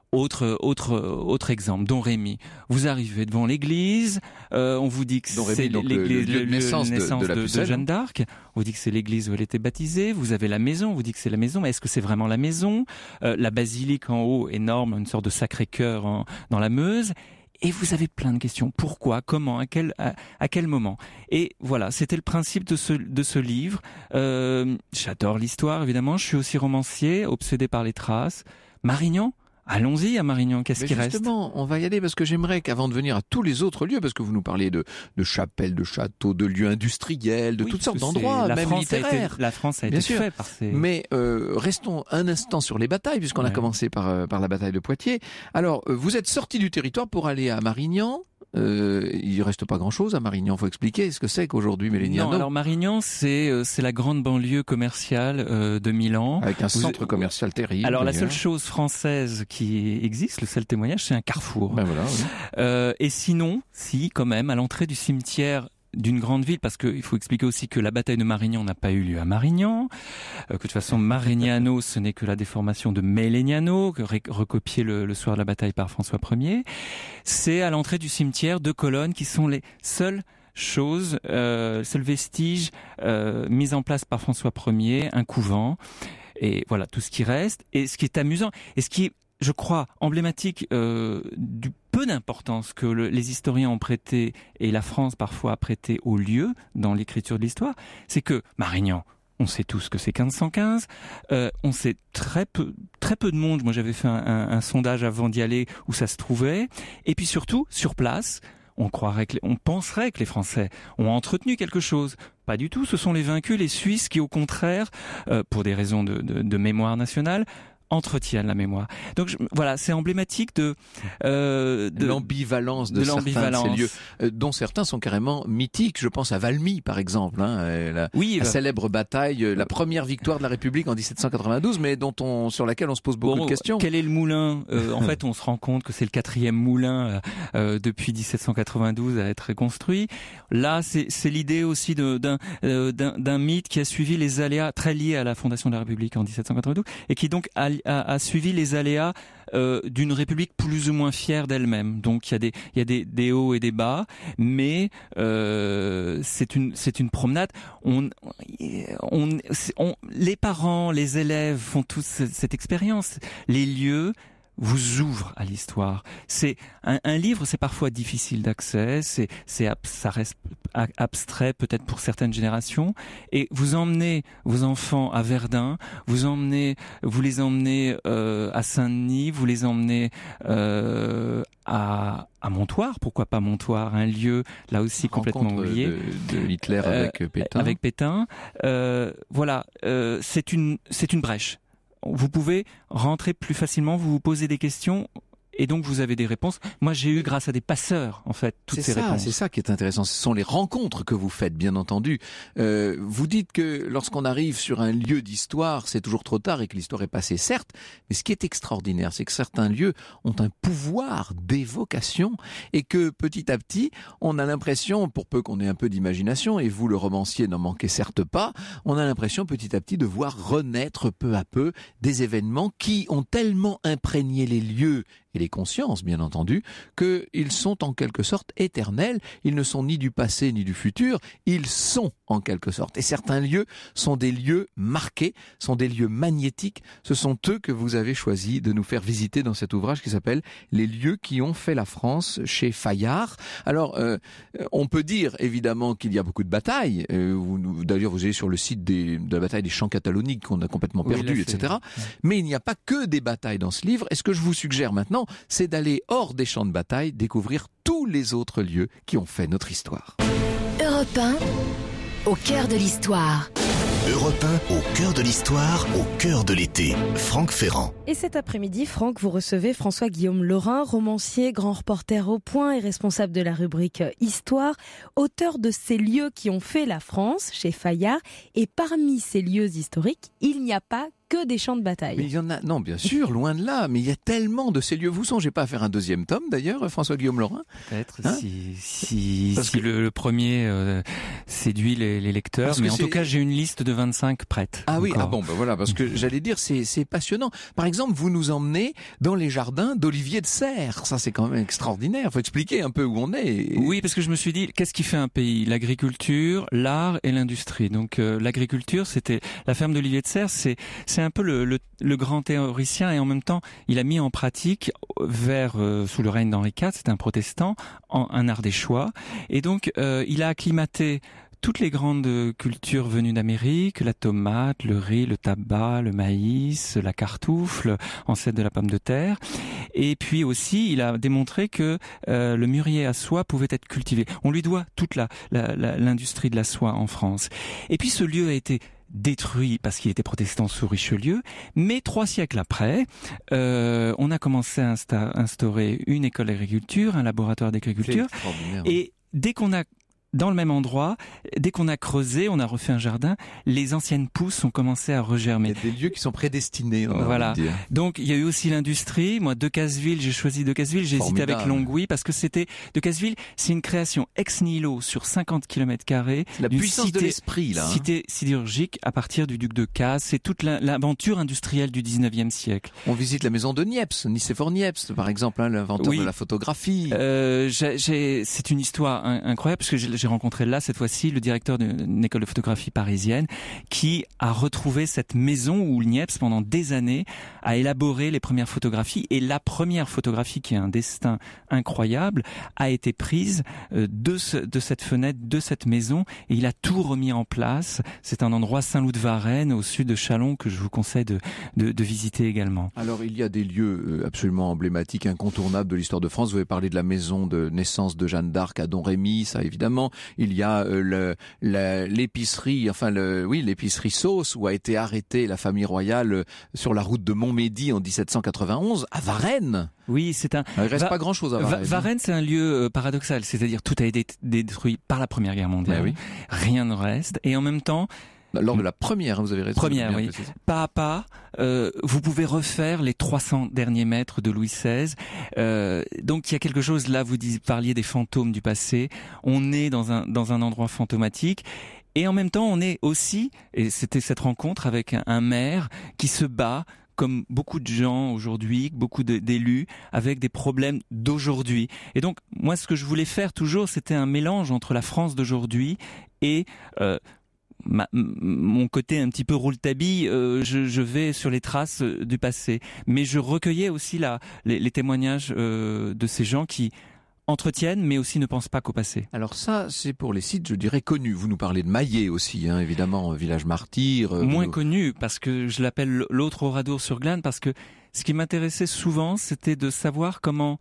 Autre exemple, Don Rémy. Vous arrivez devant l'église, on vous dit que c'est l'église de naissance de Jeanne d'Arc. On vous dit que c'est l'église où elle était baptisée. Vous avez la maison, on vous dit que c'est la maison. Mais est-ce que c'est vraiment la maison? La basilique en haut, énorme, une sorte de Sacré-Cœur dans la Meuse. Et vous avez plein de questions. Pourquoi? Comment? À quel moment? Et voilà, c'était le principe de ce livre. J'adore l'histoire, évidemment. Je suis aussi romancier, obsédé par les traces. Marignan? Allons-y à Marignan, qu'est-ce qui reste? Justement, on va y aller parce que j'aimerais qu'avant de venir à tous les autres lieux, parce que vous nous parlez de chapelles, de châteaux, de lieux industriels, de toutes sortes d'endroits, même littéraires. La France a été faite par ces... Mais restons un instant sur les batailles, puisqu'on a commencé par la bataille de Poitiers. Alors, vous êtes sorti du territoire pour aller à Marignan. Il reste pas grand-chose à Marignan. Faut expliquer ce que c'est qu'aujourd'hui Méléniano. Non, alors Marignan, c'est la grande banlieue commerciale de Milan, avec un centre commercial terrible. Alors la seule chose française qui existe, le seul témoignage, c'est un carrefour. Ben voilà. Oui. Et sinon, quand même, à l'entrée du cimetière d'une grande ville, parce qu'il faut expliquer aussi que la bataille de Marignan n'a pas eu lieu à Marignan, que de toute façon Marignano ce n'est que la déformation de Melegnano, recopié le soir de la bataille par François Ier. C'est à l'entrée du cimetière 2 colonnes qui sont les seules choses, seuls vestiges mis en place par François Ier, un couvent, et voilà tout ce qui reste. Et ce qui est amusant, et ce qui est, je crois, emblématique du peu d'importance que les historiens ont prêté, et la France parfois a prêté au lieu dans l'écriture de l'histoire, c'est que Marignan, on sait tous que c'est 1515, on sait très peu de monde. Moi j'avais fait un sondage avant d'y aller où ça se trouvait, et puis surtout, sur place, on penserait que les Français ont entretenu quelque chose. Pas du tout, ce sont les vaincus, les Suisses, qui au contraire, pour des raisons de mémoire nationale, entretiennent la mémoire. Donc voilà, c'est emblématique de l'ambivalence de certains de ces lieux, dont certains sont carrément mythiques. Je pense à Valmy, par exemple, la célèbre bataille, la première victoire de la République en 1792, mais sur laquelle on se pose beaucoup de questions. Quel est le moulin En fait, on se rend compte que c'est le 4e moulin depuis 1792 à être construit. Là, c'est l'idée aussi d'un mythe qui a suivi les aléas très liés à la fondation de la République en 1792 et qui donc a suivi les aléas d'une République plus ou moins fière d'elle-même. Donc il y a des hauts et des bas, mais c'est une promenade. Les parents, les élèves font tous cette expérience. Les lieux vous ouvre à l'histoire. C'est un livre, c'est parfois difficile d'accès, ça reste abstrait peut-être pour certaines générations, et vous emmenez vos enfants à Verdun, vous les emmenez à Saint-Denis, vous les emmenez à Montoire, pourquoi pas Montoire, un lieu là aussi complètement oublié de Hitler avec Pétain. Voilà, c'est une brèche. Vous pouvez rentrer plus facilement, vous posez des questions et donc vous avez des réponses. Moi, j'ai eu, grâce à des passeurs, en fait, toutes ces réponses. C'est ça qui est intéressant. Ce sont les rencontres que vous faites, bien entendu. Vous dites que lorsqu'on arrive sur un lieu d'histoire, c'est toujours trop tard et que l'histoire est passée, certes. Mais ce qui est extraordinaire, c'est que certains lieux ont un pouvoir d'évocation et que petit à petit, on a l'impression, pour peu qu'on ait un peu d'imagination, et vous, le romancier, n'en manquez certes pas, on a l'impression petit à petit de voir renaître peu à peu des événements qui ont tellement imprégné les lieux et les consciences, bien entendu, qu'ils sont en quelque sorte éternels. Ils ne sont ni du passé ni du futur, ils sont en quelque sorte. Et certains lieux sont des lieux marqués, sont des lieux magnétiques. Ce sont eux que vous avez choisi de nous faire visiter dans cet ouvrage qui s'appelle « Les lieux qui ont fait la France » chez Fayard. Alors, on peut dire évidemment qu'il y a beaucoup de batailles. D'ailleurs, vous allez sur le site de la bataille des champs cataloniques qu'on a complètement perdu, etc. Mais il n'y a pas que des batailles dans ce livre. Et ce que je vous suggère maintenant, c'est d'aller hors des champs de bataille, découvrir tous les autres lieux qui ont fait notre histoire. Europe 1, au cœur de l'histoire. Europe 1, au cœur de l'histoire, au cœur de l'été. Franck Ferrand. Et cet après-midi, Franck, vous recevez François-Guillaume Laurin, romancier, grand reporter au Point et responsable de la rubrique Histoire, auteur de Ces lieux qui ont fait la France, chez Fayard. Et parmi ces lieux historiques, il n'y a pas que des champs de bataille. Mais il y en a, non, bien sûr, loin de là, mais il y a tellement de ces lieux. Vous songez pas à faire un deuxième tome, d'ailleurs, François-Guillaume Laurin? Peut-être, si le premier séduit les lecteurs, mais en tout cas, j'ai une liste de 25 prêtes. Ah oui, voilà, parce que j'allais dire, c'est passionnant. Par exemple, vous nous emmenez dans les jardins d'Olivier de Serres. Ça, c'est quand même extraordinaire. Faut expliquer un peu où on est. Oui, parce que je me suis dit, qu'est-ce qui fait un pays? L'agriculture, l'art et l'industrie. Donc, l'agriculture, c'était la ferme d'Olivier de Serres, c'est un peu le grand théoricien, et en même temps, il a mis en pratique sous le règne d'Henri IV, c'est un protestant, un art des choix. Et donc, il a acclimaté toutes les grandes cultures venues d'Amérique, la tomate, le riz, le tabac, le maïs, la cartoufle, ancêtre de la pomme de terre. Et puis aussi, il a démontré que le mûrier à soie pouvait être cultivé. On lui doit toute l'industrie de la soie en France. Et puis ce lieu a été détruit parce qu'il était protestant sous Richelieu, mais 3 siècles après, on a commencé à instaurer une école d'agriculture, un laboratoire d'agriculture, et dès qu'on a dans le même endroit, dès qu'on a creusé, on a refait un jardin, les anciennes pousses ont commencé à regermer. Il y a des lieux qui sont prédestinés. Voilà. Donc il y a eu aussi l'industrie. Moi, Decazeville, j'ai choisi Decazeville. J'ai hésité avec Longwy parce que Decazeville, c'est une création ex nihilo sur 50 km². La puissance de l'esprit, là. Cité sidérurgique à partir du duc de Cazes. C'est toute l'aventure industrielle du 19e siècle. On visite la maison de Niepce, Nicéphore Niepce, par exemple, l'inventeur de la photographie. C'est une histoire incroyable parce que j'ai rencontré là, cette fois-ci, le directeur d'une école de photographie parisienne qui a retrouvé cette maison où Niepce, pendant des années, a élaboré les premières photographies. Et la première photographie, qui a un destin incroyable, a été prise de cette fenêtre, de cette maison. Et il a tout remis en place. C'est un endroit Saint-Loup-de-Varennes, au sud de Châlons, que je vous conseille de visiter également. Alors, il y a des lieux absolument emblématiques, incontournables de l'histoire de France. Vous avez parlé de la maison de naissance de Jeanne d'Arc à Domrémy, ça évidemment. Il y a l'épicerie, l'épicerie Sauce, où a été arrêtée la famille royale sur la route de Montmédy en 1791, à Varennes. Oui, il reste pas grand-chose à Varennes. Varennes, c'est un lieu paradoxal, c'est-à-dire tout a été détruit par la Première Guerre mondiale. Oui. Rien ne reste, et en même temps, lors de la première, vous avez raison. Première, oui. Pas à pas, vous pouvez refaire les 300 derniers mètres de Louis XVI. Donc il y a quelque chose là. Vous parliez des fantômes du passé. On est dans un endroit fantomatique. Et en même temps, on est aussi, et c'était cette rencontre avec un maire qui se bat, comme beaucoup de gens aujourd'hui, beaucoup d'élus, avec des problèmes d'aujourd'hui. Et donc, moi, ce que je voulais faire toujours, c'était un mélange entre la France d'aujourd'hui et mon côté un petit peu rouletabille, je vais sur les traces du passé. Mais je recueillais aussi les témoignages de ces gens qui entretiennent, mais aussi ne pensent pas qu'au passé. Alors ça, c'est pour les sites, je dirais, connus. Vous nous parlez de Maillet aussi, évidemment, Village Martyr. Moins connu, parce que je l'appelle l'autre Oradour-sur-Glane, parce que ce qui m'intéressait souvent, c'était de savoir comment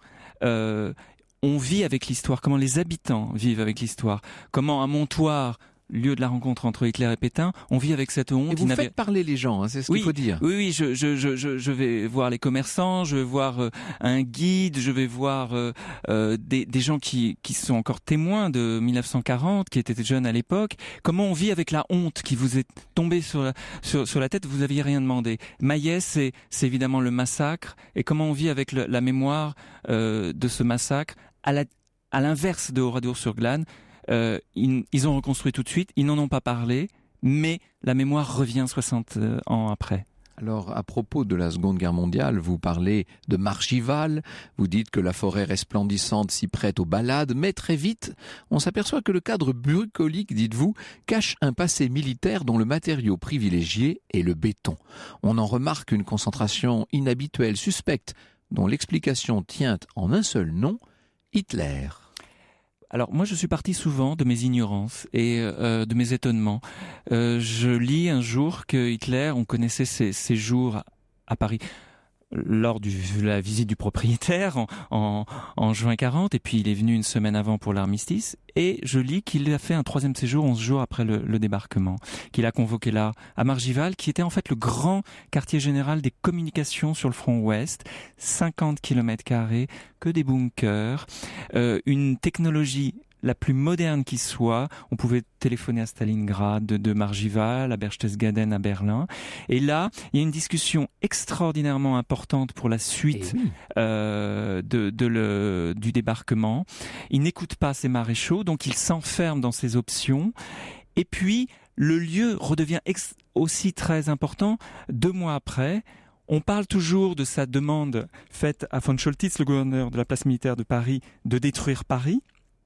on vit avec l'histoire, comment les habitants vivent avec l'histoire, comment à Montoire, lieu de la rencontre entre Hitler et Pétain, on vit avec cette honte. Et vous faites parler les gens, c'est ce qu'il faut dire. Oui, je vais voir les commerçants, je vais voir un guide, je vais voir des gens qui sont encore témoins de 1940, qui étaient jeunes à l'époque. Comment on vit avec la honte qui vous est tombée sur la tête, vous n'aviez rien demandé. Maillet, c'est évidemment le massacre, et comment on vit avec la mémoire de ce massacre, à l'inverse de Oradour-sur-Glane. Ils ont reconstruit tout de suite, ils n'en ont pas parlé, mais la mémoire revient 60 ans après. Alors, à propos de la Seconde Guerre mondiale, vous parlez de Margival, vous dites que la forêt resplendissante s'y prête aux balades, mais très vite, on s'aperçoit que le cadre bucolique, dites-vous, cache un passé militaire dont le matériau privilégié est le béton. On en remarque une concentration inhabituelle, suspecte, dont l'explication tient en un seul nom, Hitler. Alors moi je suis parti souvent de mes ignorances et de mes étonnements. Je lis un jour que Hitler, on connaissait ses séjours à Paris lors de la visite du propriétaire en juin 40, et puis il est venu une semaine avant pour l'armistice, et je lis qu'il a fait un 3e séjour 11 jours après le débarquement, qu'il a convoqué là à Margival, qui était en fait le grand quartier général des communications sur le front ouest, 50 km², que des bunkers, une technologie la plus moderne qui soit. On pouvait téléphoner à Stalingrad, de Margival, à Berchtesgaden, à Berlin. Et là, il y a une discussion extraordinairement importante pour la suite du débarquement. Il n'écoute pas ses maréchaux, donc il s'enferme dans ses options. Et puis, le lieu redevient aussi très important 2 mois après. On parle toujours de sa demande faite à von Choltitz, le gouverneur de la place militaire de Paris, de détruire Paris.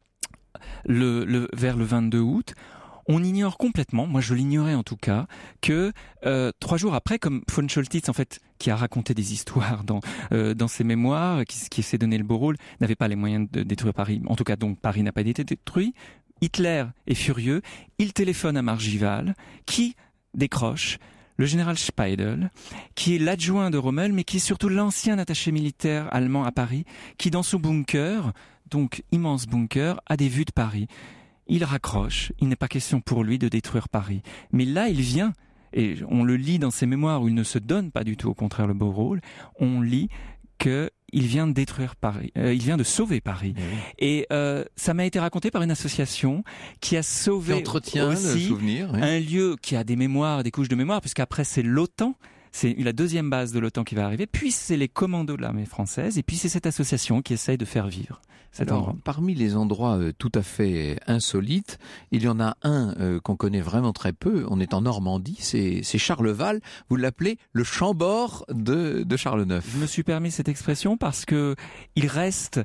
Vers le 22 août, on ignore complètement, moi je l'ignorais en tout cas, que 3 jours après, comme von Choltitz en fait, qui a raconté des histoires dans ses mémoires, qui s'est donné le beau rôle, n'avait pas les moyens de détruire Paris. En tout cas, donc Paris n'a pas été détruit. Hitler est furieux, il téléphone à Margival, qui décroche. Le général Speidel, qui est l'adjoint de Rommel, mais qui est surtout l'ancien attaché militaire allemand à Paris, qui dans son bunker, donc immense bunker, a des vues de Paris. Il raccroche, il n'est pas question pour lui de détruire Paris. Mais là, il vient, et on le lit dans ses mémoires où il ne se donne pas du tout, au contraire, le beau rôle, on lit qu'il vient de détruire Paris, il vient de sauver Paris. Oui. Et ça m'a été raconté par une association qui a sauvé aussi le souvenir, un lieu qui a des mémoires, des couches de mémoire, puisqu'après c'est l'OTAN, c'est la deuxième base de l'OTAN qui va arriver, puis c'est les commandos de l'armée française, et puis c'est cette association qui essaye de faire vivre cet endroit. Parmi les endroits tout à fait insolites, il y en a un qu'on connaît vraiment très peu. On est en Normandie, c'est Charleval. Vous l'appelez le Chambord de Charles IX. Je me suis permis cette expression parce que il reste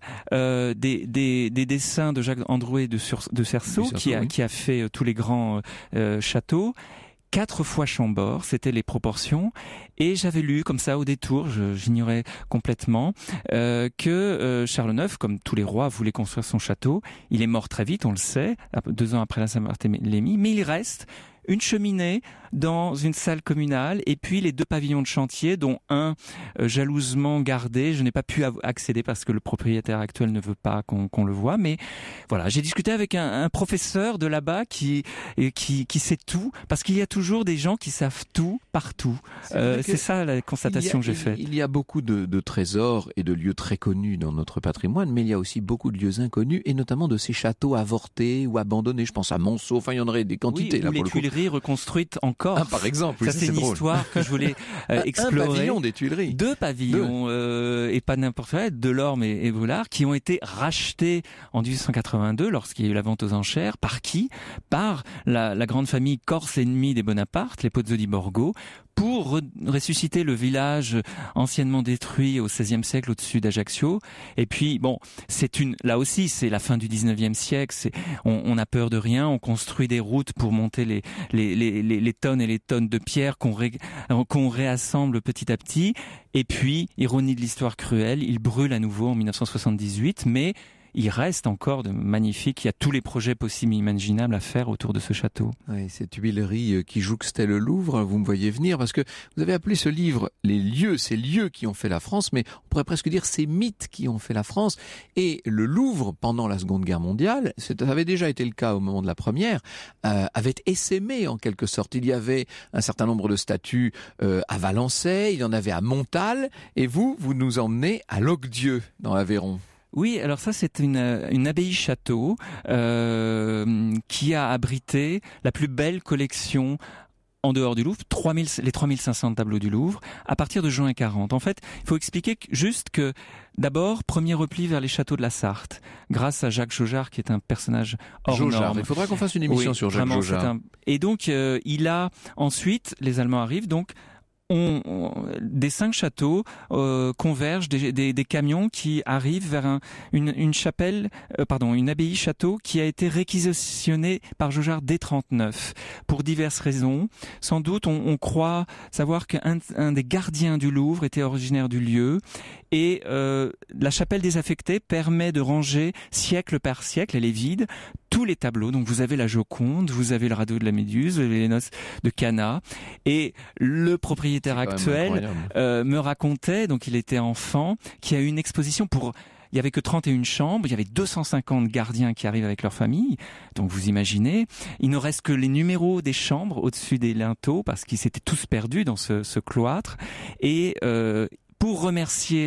des dessins de Jacques Androuet de Cerceau, qui a fait tous les grands châteaux. 4 fois Chambord, c'était les proportions. Et j'avais lu comme ça au détour, j'ignorais complètement, que Charles IX, comme tous les rois, voulait construire son château. Il est mort très vite, on le sait, 2 ans après la Saint-Barthélemy, mais il reste une cheminée dans une salle communale et puis les 2 pavillons de chantier, dont un jalousement gardé. Je n'ai pas pu accéder parce que le propriétaire actuel ne veut pas qu'on le voit. Mais voilà, j'ai discuté avec un professeur de là-bas qui sait tout, parce qu'il y a toujours des gens qui savent tout partout. C'est ça la constatation que j'ai faite. Il y a beaucoup de trésors et de lieux très connus dans notre patrimoine, mais il y a aussi beaucoup de lieux inconnus, et notamment de ces châteaux avortés ou abandonnés. Je pense à Monceau, enfin il y en aurait des quantités. Oui, là, pour les Tuileries reconstruites en Corse. Ah, par exemple. Ça, c'est une histoire que je voulais explorer. Un pavillon des Tuileries. 2 pavillons, et pas n'importe quel, Delorme et Vollard, qui ont été rachetés en 1882, lorsqu'il y a eu la vente aux enchères. Par qui? Par la grande famille corse ennemie des Bonaparte, les Pozzo di Borgo, pour ressusciter le village anciennement détruit au XVIe siècle au-dessus d'Ajaccio. Et puis, bon, là aussi, c'est la fin du XIXe siècle. On a peur de rien. On construit des routes pour monter les tonnes et les tonnes de pierres qu'on réassemble petit à petit. Et puis, ironie de l'histoire cruelle, il brûle à nouveau en 1978, mais il reste encore de magnifique. Il y a tous les projets possibles et imaginables à faire autour de ce château. Oui, ces Tuileries qui jouxtaient le Louvre, vous me voyez venir, parce que vous avez appelé ce livre ces lieux qui ont fait la France, mais on pourrait presque dire ces mythes qui ont fait la France. Et le Louvre, pendant la Seconde Guerre mondiale, ça avait déjà été le cas au moment de la Première, avait essaimé en quelque sorte. Il y avait un certain nombre de statues à Valençay, il y en avait à Montal, et vous nous emmenez à Locdieu, dans l'Aveyron. Oui, alors ça c'est une abbaye-château qui a abrité la plus belle collection en dehors du Louvre, les 3500 tableaux du Louvre, à partir de juin 40. En fait, il faut expliquer juste que, d'abord, premier repli vers les châteaux de la Sarthe, grâce à Jacques Jaujard, qui est un personnage hors norme. Il faudra qu'on fasse une émission sur Jacques Jaujard. Et donc, il a ensuite, les Allemands arrivent, donc, des 5 châteaux convergent, des camions qui arrivent vers une chapelle, une abbaye-château qui a été réquisitionnée par Jaujard dès 39 pour diverses raisons. Sans doute, on croit savoir qu'un des gardiens du Louvre était originaire du lieu, et la chapelle désaffectée permet de ranger siècle par siècle, elle est vide, tous les tableaux. Donc vous avez la Joconde, vous avez le radeau de la Méduse, les noces de Cana, et le propriétaire actuel me racontait, donc il était enfant, qu'il y a eu une exposition il y avait que 31 chambres, il y avait 250 gardiens qui arrivent avec leur famille. Donc vous imaginez, il ne reste que les numéros des chambres au-dessus des linteaux parce qu'ils s'étaient tous perdus dans ce cloître. Et pour remercier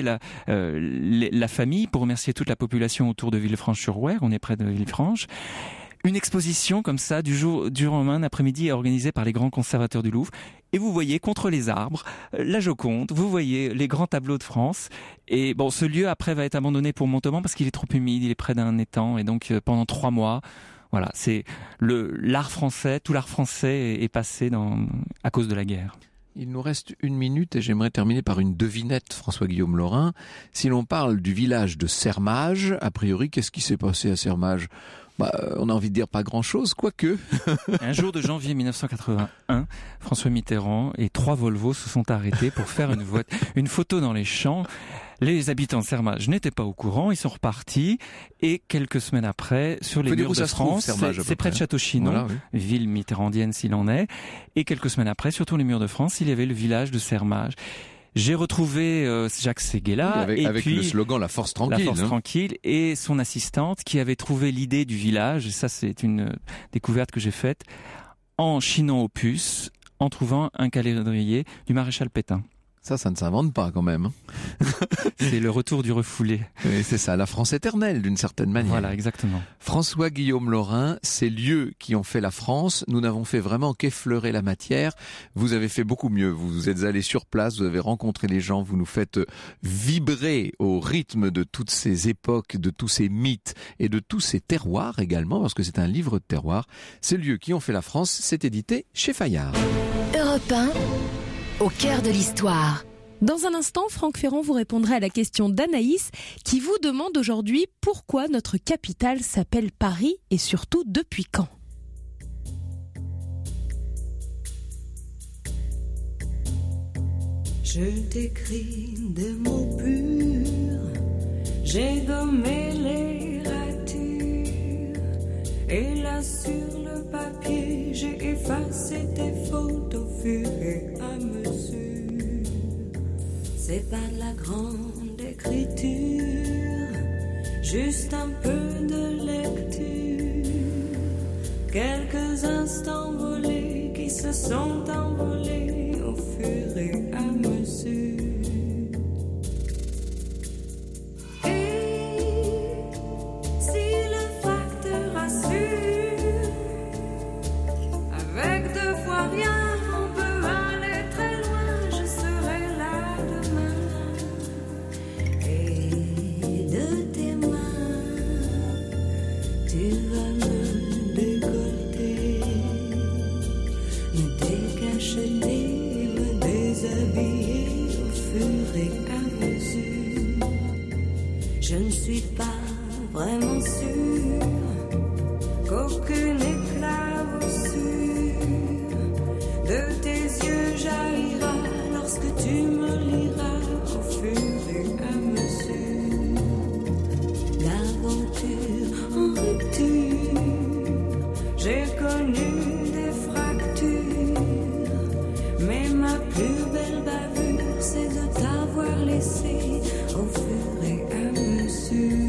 la famille, pour remercier toute la population autour de Villefranche-sur-Rouergue, on est près de Villefranche, une exposition comme ça du jour au lendemain après-midi est organisée par les grands conservateurs du Louvre. Et vous voyez contre les arbres la Joconde, vous voyez les grands tableaux de France. Et bon, ce lieu après va être abandonné pour Montauban parce qu'il est trop humide, il est près d'un étang, et donc pendant 3 mois, voilà, c'est l'art français, tout l'art français est passé à cause de la guerre. Il nous reste 1 minute et j'aimerais terminer par une devinette, François-Guillaume Laurin. Si l'on parle du village de Sermage, a priori, qu'est-ce qui s'est passé à Sermage ? On a envie de dire pas grand-chose, quoique. Un jour de janvier 1981, François Mitterrand et 3 Volvo se sont arrêtés pour faire une photo dans les champs. Les habitants de Sermage n'étaient pas au courant, ils sont repartis, et quelques semaines après, sur les murs de France, c'est près de Château-Chinon, voilà, oui. Ville mitterrandienne s'il en est, et quelques semaines après, sur les murs de France, il y avait le village de Sermage. J'ai retrouvé Jacques Séguéla avec puis le slogan La Force Tranquille. La Force Tranquille, et son assistante qui avait trouvé l'idée du village, et ça c'est une découverte que j'ai faite, en chinant au puce, en trouvant un calendrier du maréchal Pétain. Ça ne s'invente pas quand même. C'est le retour du refoulé. Et c'est ça, la France éternelle d'une certaine manière. Voilà, exactement. François-Guillaume Laurin, ces lieux qui ont fait la France, nous n'avons fait vraiment qu'effleurer la matière. Vous avez fait beaucoup mieux. Vous êtes allé sur place, vous avez rencontré les gens, vous nous faites vibrer au rythme de toutes ces époques, de tous ces mythes et de tous ces terroirs également, parce que c'est un livre de terroirs. Ces lieux qui ont fait la France, c'est édité chez Fayard. Europe 1, au cœur de l'histoire. Dans un instant, Franck Ferrand vous répondra à la question d'Anaïs qui vous demande aujourd'hui pourquoi notre capitale s'appelle Paris et surtout depuis quand. Je t'écris des mots purs, j'ai gommé les ratures, et là sur le papier j'ai effacé tes fautes au fur et à mesure. C'est pas de la grande écriture, juste un peu de lecture, quelques instants volés qui se sont envolés au fur et à mesure. Je ne suis pas vraiment sûre qu'aucune éclaboussure de tes yeux jaillira lorsque tu me liras au fur et à mesure. L'aventure en rupture, j'ai connu des fractures, mais ma plus belle bavure c'est de t'avoir laissé au fur et à mesure.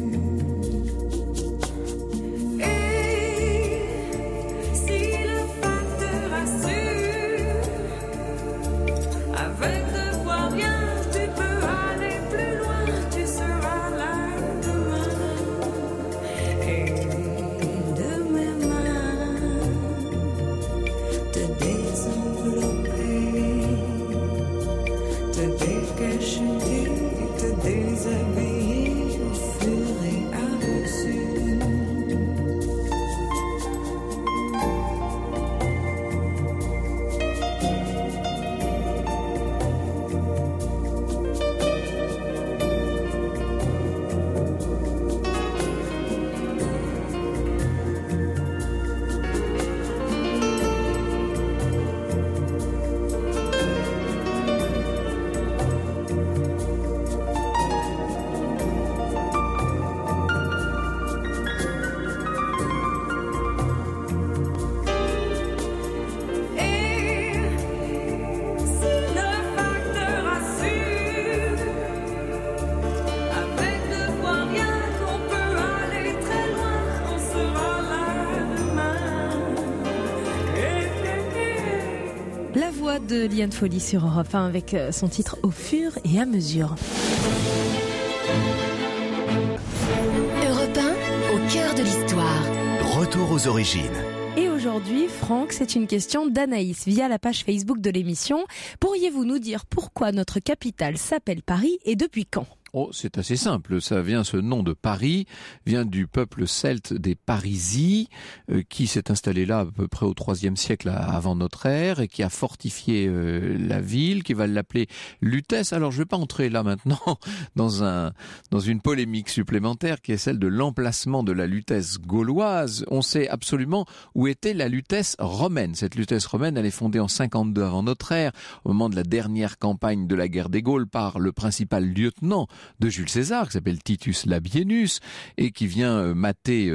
De Liane Folly sur Europe 1 avec son titre Au fur et à mesure. Europe 1, au cœur de l'histoire. Retour aux origines. Et aujourd'hui, Franck, c'est une question d'Anaïs via la page Facebook de l'émission. Pourriez-vous nous dire pourquoi notre capitale s'appelle Paris et depuis quand ? Oh, c'est assez simple. Ce nom de Paris vient du peuple celte des Parisii, qui s'est installé là à peu près au IIIe siècle avant notre ère et qui a fortifié la ville, qui va l'appeler Lutèce. Alors, je vais pas entrer là maintenant dans une polémique supplémentaire qui est celle de l'emplacement de la Lutèce gauloise. On sait absolument où était la Lutèce romaine. Cette Lutèce romaine, elle est fondée en 52 avant notre ère, au moment de la dernière campagne de la guerre des Gaules par le principal lieutenant de Jules César, qui s'appelle Titus Labienus, et qui vient mater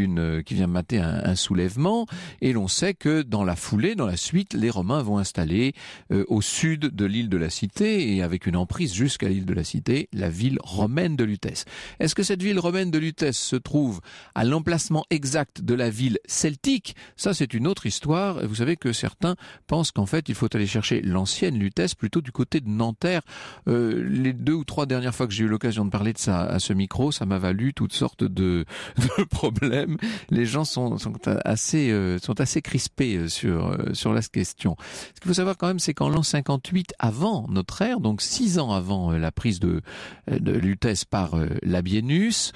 un soulèvement. Et l'on sait que dans la foulée, dans la suite, les Romains vont installer au sud de l'île de la Cité, et avec une emprise jusqu'à l'île de la Cité, la ville romaine de Lutèce. Est-ce que cette ville romaine de Lutèce se trouve à l'emplacement exact de la ville celtique? Ça, c'est une autre histoire. Vous savez que certains pensent qu'en fait, il faut aller chercher l'ancienne Lutèce plutôt du côté de Nanterre. Les 2 ou 3 dernières fois que j'ai eu l'occasion de parler de ça à ce micro, ça m'a valu toutes sortes de problèmes. Les gens sont assez crispés sur la question. Ce qu'il faut savoir quand même, c'est qu'en l'an 58 avant notre ère, donc 6 ans avant la prise de Lutèce par Labienus,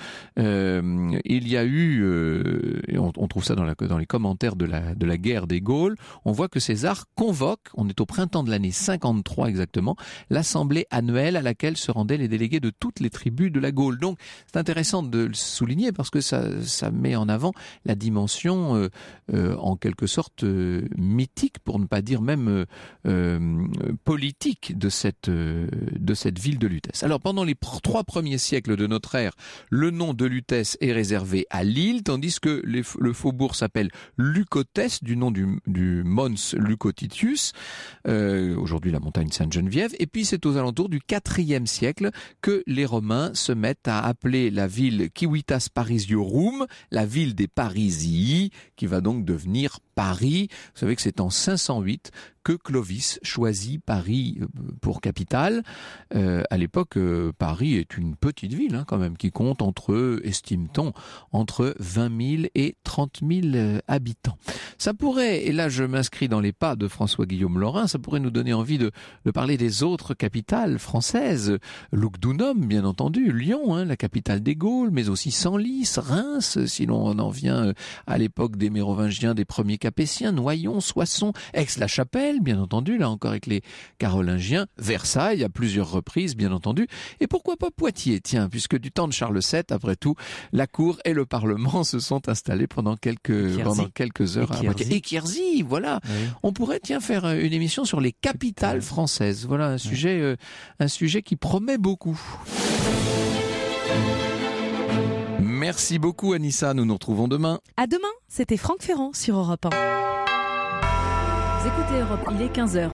il y a eu, et on trouve ça dans les commentaires de la guerre des Gaules, on voit que César convoque, on est au printemps de l'année 53 exactement, l'assemblée annuelle à laquelle se rendaient les délégués de toutes les tribus de la Gaule. Donc c'est intéressant de le souligner parce que ça met en avant la dimension en quelque sorte mythique, pour ne pas dire même politique de cette ville de Lutèce. Alors pendant les 3 premiers siècles de notre ère, le nom de Lutèce est réservé à l'île, tandis que le faubourg s'appelle Leucotès, du nom du Mons Leucotitius, aujourd'hui la montagne Sainte-Geneviève. Et puis c'est aux alentours du IVe siècle que les Romains se mettent à appeler la ville Civitas Parisiorum, la ville des Parisii, qui va donc devenir Paris. Vous savez que c'est en 508 que Clovis choisit Paris pour capitale. À l'époque, Paris est une petite ville quand même, qui compte estime-t-on, entre 20 000 et 30 000 habitants. Ça pourrait, et là je m'inscris dans les pas de François-Guillaume Laurin, ça pourrait nous donner envie de parler des autres capitales françaises. Lugdunum, bien entendu, Lyon, la capitale des Gaules, mais aussi Senlis, Reims, si l'on en vient à l'époque des Mérovingiens, des premiers Capétiens, Noyon, Soissons, Aix-la-Chapelle, bien entendu, là encore avec les Carolingiens, Versailles à plusieurs reprises, bien entendu, et pourquoi pas Poitiers, tiens, puisque du temps de Charles VII, après tout, la cour et le Parlement se sont installés pendant quelques heures à Poitiers. Et Quierzy, voilà. Oui. On pourrait, faire une émission sur les capitales françaises. Voilà un sujet qui promet beaucoup. Merci beaucoup Anissa, nous nous retrouvons demain. À demain, c'était Franck Ferrand sur Europe 1. Vous écoutez Europe, il est 15h.